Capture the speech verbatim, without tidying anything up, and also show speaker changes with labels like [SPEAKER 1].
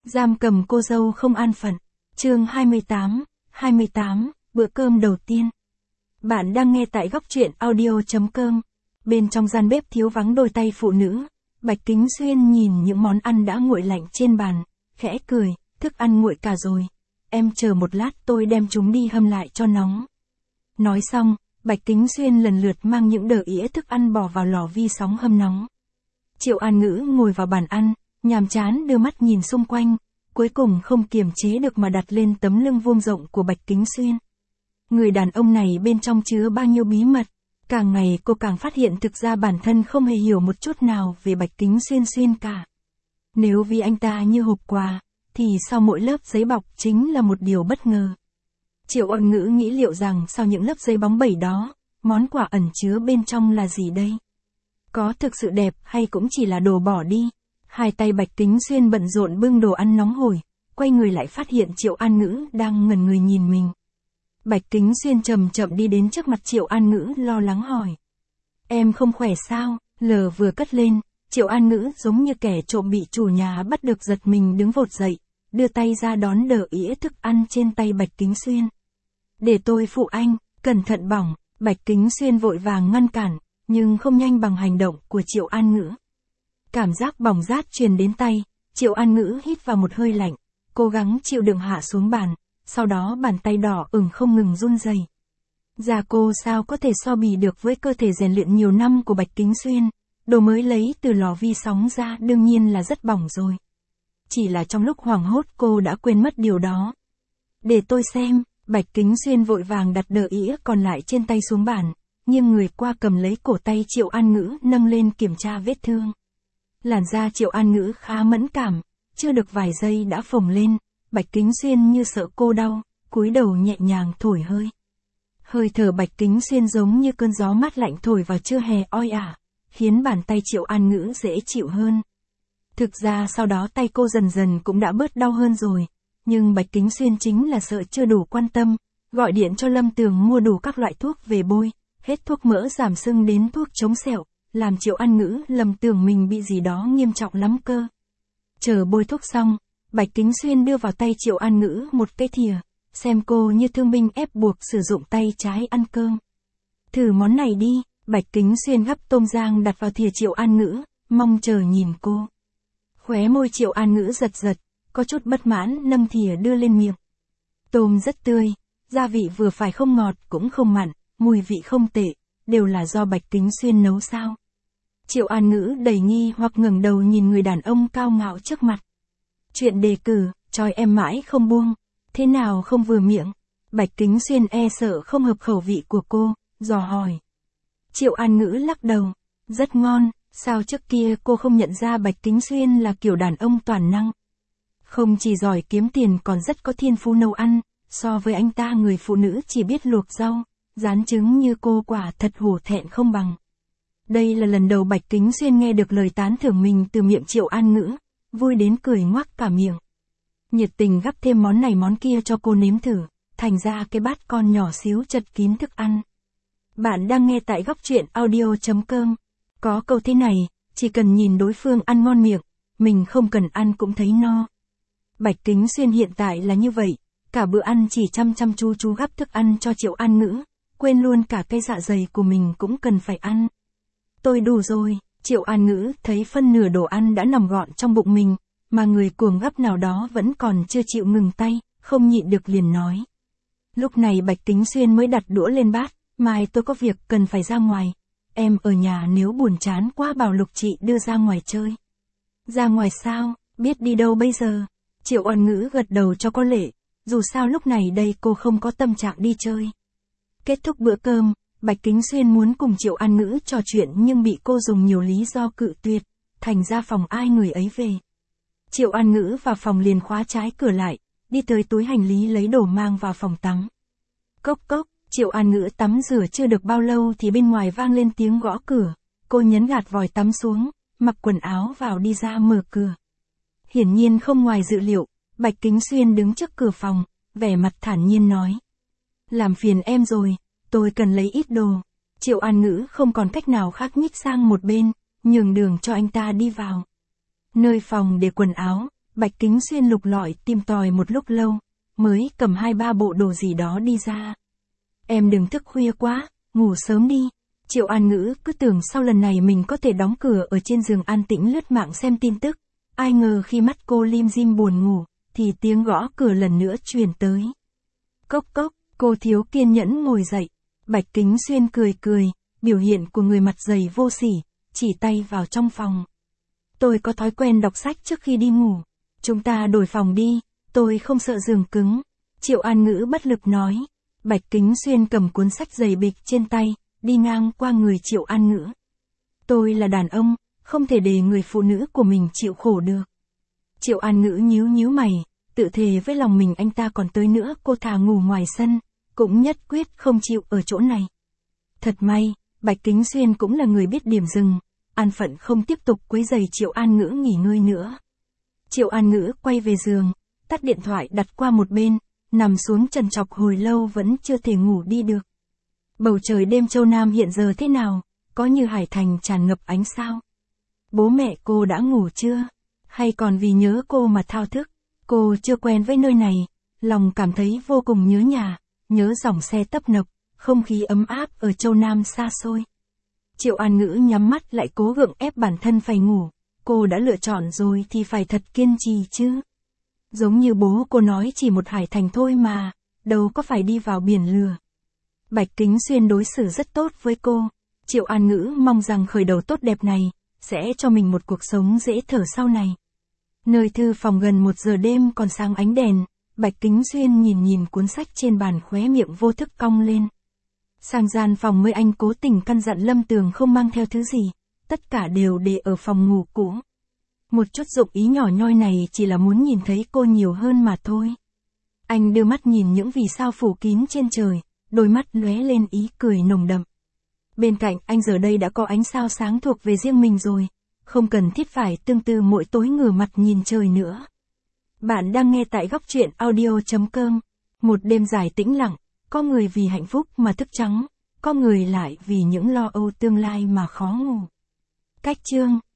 [SPEAKER 1] Giam cầm cô dâu không an phận. Chương hai mươi tám, hai mươi tám, bữa cơm đầu tiên. Bạn đang nghe tại góc truyện audio chấm com. Bên trong gian bếp thiếu vắng đôi tay phụ nữ. Bạch Kính Xuyên nhìn những món ăn đã nguội lạnh trên bàn, khẽ cười, thức ăn nguội cả rồi. Em chờ một lát tôi đem chúng đi hâm lại cho nóng. Nói xong, Bạch Kính Xuyên lần lượt mang những đờ ĩa thức ăn bỏ vào lò vi sóng hâm nóng. Triệu An Ngữ ngồi vào bàn ăn, nhàm chán đưa mắt nhìn xung quanh, cuối cùng không kiềm chế được mà đặt lên tấm lưng vuông rộng của Bạch Kính Xuyên. Người đàn ông này bên trong chứa bao nhiêu bí mật, càng ngày cô càng phát hiện thực ra bản thân không hề hiểu một chút nào về Bạch Kính Xuyên Xuyên cả. Nếu vì anh ta như hộp quà, thì sau mỗi lớp giấy bọc chính là một điều bất ngờ. Triệu An Ngữ nghĩ liệu rằng sau những lớp giấy bóng bẩy đó, món quà ẩn chứa bên trong là gì đây? Có thực sự đẹp hay cũng chỉ là đồ bỏ đi? Hai tay Bạch Kính Xuyên bận rộn bưng đồ ăn nóng hổi, quay người lại phát hiện Triệu An Ngữ đang ngẩn người nhìn mình. Bạch Kính Xuyên chậm chậm đi đến trước mặt Triệu An Ngữ lo lắng hỏi. Em không khỏe sao? Lờ vừa cất lên, Triệu An Ngữ giống như kẻ trộm bị chủ nhà bắt được giật mình đứng vụt dậy, đưa tay ra đón đờ ĩa thức ăn trên tay Bạch Kính Xuyên. Để tôi phụ anh, cẩn thận bỏng. Bạch Kính Xuyên vội vàng ngăn cản, nhưng không nhanh bằng hành động của Triệu An Ngữ. Cảm giác bỏng rát truyền đến tay, Triệu An Ngữ hít vào một hơi lạnh, cố gắng chịu đựng hạ xuống bàn, sau đó bàn tay đỏ ửng không ngừng run rẩy. Da cô sao có thể so bì được với cơ thể rèn luyện nhiều năm của Bạch Kính Xuyên, đồ mới lấy từ lò vi sóng ra đương nhiên là rất bỏng rồi. Chỉ là trong lúc hoảng hốt cô đã quên mất điều đó. Để tôi xem. Bạch Kính Xuyên vội vàng đặt đờ ĩa còn lại trên tay xuống bàn, nghiêng người qua cầm lấy cổ tay Triệu An Ngữ nâng lên kiểm tra vết thương. Làn da Triệu An Ngữ khá mẫn cảm, chưa được vài giây đã phồng lên, Bạch Kính Xuyên như sợ cô đau, cúi đầu nhẹ nhàng thổi hơi. Hơi thở Bạch Kính Xuyên giống như cơn gió mát lạnh thổi vào trưa hè oi ả, khiến bàn tay Triệu An Ngữ dễ chịu hơn. Thực ra sau đó tay cô dần dần cũng đã bớt đau hơn rồi. Nhưng Bạch Kính Xuyên chính là sợ chưa đủ quan tâm, gọi điện cho Lâm Tường mua đủ các loại thuốc về bôi, hết thuốc mỡ giảm sưng đến thuốc chống sẹo, làm Triệu An Ngữ lầm tưởng mình bị gì đó nghiêm trọng lắm cơ. Chờ bôi thuốc xong, Bạch Kính Xuyên đưa vào tay Triệu An Ngữ một cái thìa, xem cô như thương binh ép buộc sử dụng tay trái ăn cơm. Thử món này đi. Bạch Kính Xuyên gắp tôm rang đặt vào thìa Triệu An Ngữ, mong chờ nhìn cô. Khóe môi Triệu An Ngữ giật giật, có chút bất mãn nâng thìa đưa lên miệng. Tôm rất tươi, gia vị vừa phải không ngọt cũng không mặn, mùi vị không tệ, đều là do Bạch Kính Xuyên nấu sao? Triệu An Ngữ đầy nghi hoặc ngẩng đầu nhìn người đàn ông cao ngạo trước mặt. Chuyện đề cử, choi em mãi không buông, thế nào không vừa miệng? Bạch Kính Xuyên e sợ không hợp khẩu vị của cô, dò hỏi. Triệu An Ngữ lắc đầu, rất ngon, sao trước kia cô không nhận ra Bạch Kính Xuyên là kiểu đàn ông toàn năng? Không chỉ giỏi kiếm tiền còn rất có thiên phú nấu ăn, so với anh ta người phụ nữ chỉ biết luộc rau, rán trứng như cô quả thật hổ thẹn không bằng. Đây là lần đầu Bạch Kính Xuyên nghe được lời tán thưởng mình từ miệng Triệu An Ngữ, vui đến cười ngoác cả miệng. Nhiệt tình gắp thêm món này món kia cho cô nếm thử, thành ra cái bát con nhỏ xíu chật kín thức ăn. Bạn đang nghe tại góc truyện audio chấm com. Có câu thế này, chỉ cần nhìn đối phương ăn ngon miệng, mình không cần ăn cũng thấy no. Bạch Kính Xuyên hiện tại là như vậy, cả bữa ăn chỉ chăm chăm chú chú gắp thức ăn cho Triệu An Ngữ, quên luôn cả cái dạ dày của mình cũng cần phải ăn. Tôi đủ rồi. Triệu An Ngữ thấy phân nửa đồ ăn đã nằm gọn trong bụng mình, mà người cuồng gắp nào đó vẫn còn chưa chịu ngừng tay, không nhịn được liền nói. Lúc này Bạch Kính Xuyên mới đặt đũa lên bát, mai tôi có việc cần phải ra ngoài, em ở nhà nếu buồn chán quá bảo Lục chị đưa ra ngoài chơi. Ra ngoài sao, biết đi đâu bây giờ? Triệu An Ngữ gật đầu cho có lệ, dù sao lúc này đây cô không có tâm trạng đi chơi. Kết thúc bữa cơm, Bạch Kính Xuyên muốn cùng Triệu An Ngữ trò chuyện nhưng bị cô dùng nhiều lý do cự tuyệt, thành ra phòng ai người ấy về. Triệu An Ngữ vào phòng liền khóa trái cửa lại, đi tới túi hành lý lấy đồ mang vào phòng tắm. Cốc cốc, Triệu An Ngữ tắm rửa chưa được bao lâu thì bên ngoài vang lên tiếng gõ cửa, cô nhấn gạt vòi tắm xuống, mặc quần áo vào đi ra mở cửa. Hiển nhiên không ngoài dự liệu, Bạch Kính Xuyên đứng trước cửa phòng, vẻ mặt thản nhiên nói. Làm phiền em rồi, tôi cần lấy ít đồ. Triệu An Ngữ không còn cách nào khác nhích sang một bên, nhường đường cho anh ta đi vào. Nơi phòng để quần áo, Bạch Kính Xuyên lục lọi tìm tòi một lúc lâu, mới cầm hai ba bộ đồ gì đó đi ra. Em đừng thức khuya quá, ngủ sớm đi. Triệu An Ngữ cứ tưởng sau lần này mình có thể đóng cửa ở trên giường an tĩnh lướt mạng xem tin tức. Ai ngờ khi mắt cô lim dim buồn ngủ, thì tiếng gõ cửa lần nữa truyền tới. Cốc cốc, cô thiếu kiên nhẫn ngồi dậy. Bạch Kính Xuyên cười cười, biểu hiện của người mặt dày vô sỉ, chỉ tay vào trong phòng. Tôi có thói quen đọc sách trước khi đi ngủ. Chúng ta đổi phòng đi, tôi không sợ giường cứng. Triệu An Ngữ bất lực nói. Bạch Kính Xuyên cầm cuốn sách dày bịch trên tay, đi ngang qua người Triệu An Ngữ. Tôi là đàn ông, không thể để người phụ nữ của mình chịu khổ được. Triệu An Ngữ nhíu nhíu mày, tự thề với lòng mình anh ta còn tới nữa cô thà ngủ ngoài sân, cũng nhất quyết không chịu ở chỗ này. Thật may, Bạch Kính Xuyên cũng là người biết điểm dừng, an phận không tiếp tục quấy rầy Triệu An Ngữ nghỉ ngơi nữa. Triệu An Ngữ quay về giường, tắt điện thoại đặt qua một bên, nằm xuống trần trọc hồi lâu vẫn chưa thể ngủ đi được. Bầu trời đêm Châu Nam hiện giờ thế nào, có như hải thành tràn ngập ánh sao? Bố mẹ cô đã ngủ chưa? Hay còn vì nhớ cô mà thao thức? Cô chưa quen với nơi này, lòng cảm thấy vô cùng nhớ nhà, nhớ dòng xe tấp nập, không khí ấm áp ở Châu Nam xa xôi. Triệu An Ngữ nhắm mắt lại cố gượng ép bản thân phải ngủ, cô đã lựa chọn rồi thì phải thật kiên trì chứ. Giống như bố cô nói chỉ một hải thành thôi mà, đâu có phải đi vào biển lửa. Bạch Kính Xuyên đối xử rất tốt với cô, Triệu An Ngữ mong rằng khởi đầu tốt đẹp này, sẽ cho mình một cuộc sống dễ thở sau này. Nơi thư phòng gần một giờ đêm còn sáng ánh đèn, Bạch Kính Xuyên nhìn nhìn cuốn sách trên bàn khóe miệng vô thức cong lên. Sang gian phòng mới anh cố tình căn dặn Lâm Tường không mang theo thứ gì, tất cả đều để ở phòng ngủ cũ. Một chút dụng ý nhỏ nhoi này chỉ là muốn nhìn thấy cô nhiều hơn mà thôi. Anh đưa mắt nhìn những vì sao phủ kín trên trời, đôi mắt lóe lên ý cười nồng đậm. Bên cạnh anh giờ đây đã có ánh sao sáng thuộc về riêng mình rồi, không cần thiết phải tương tư mỗi tối ngửa mặt nhìn trời nữa. Bạn đang nghe tại góc truyện audio chấm com. Một đêm dài tĩnh lặng, có người vì hạnh phúc mà thức trắng, có người lại vì những lo âu tương lai mà khó ngủ. Cách chương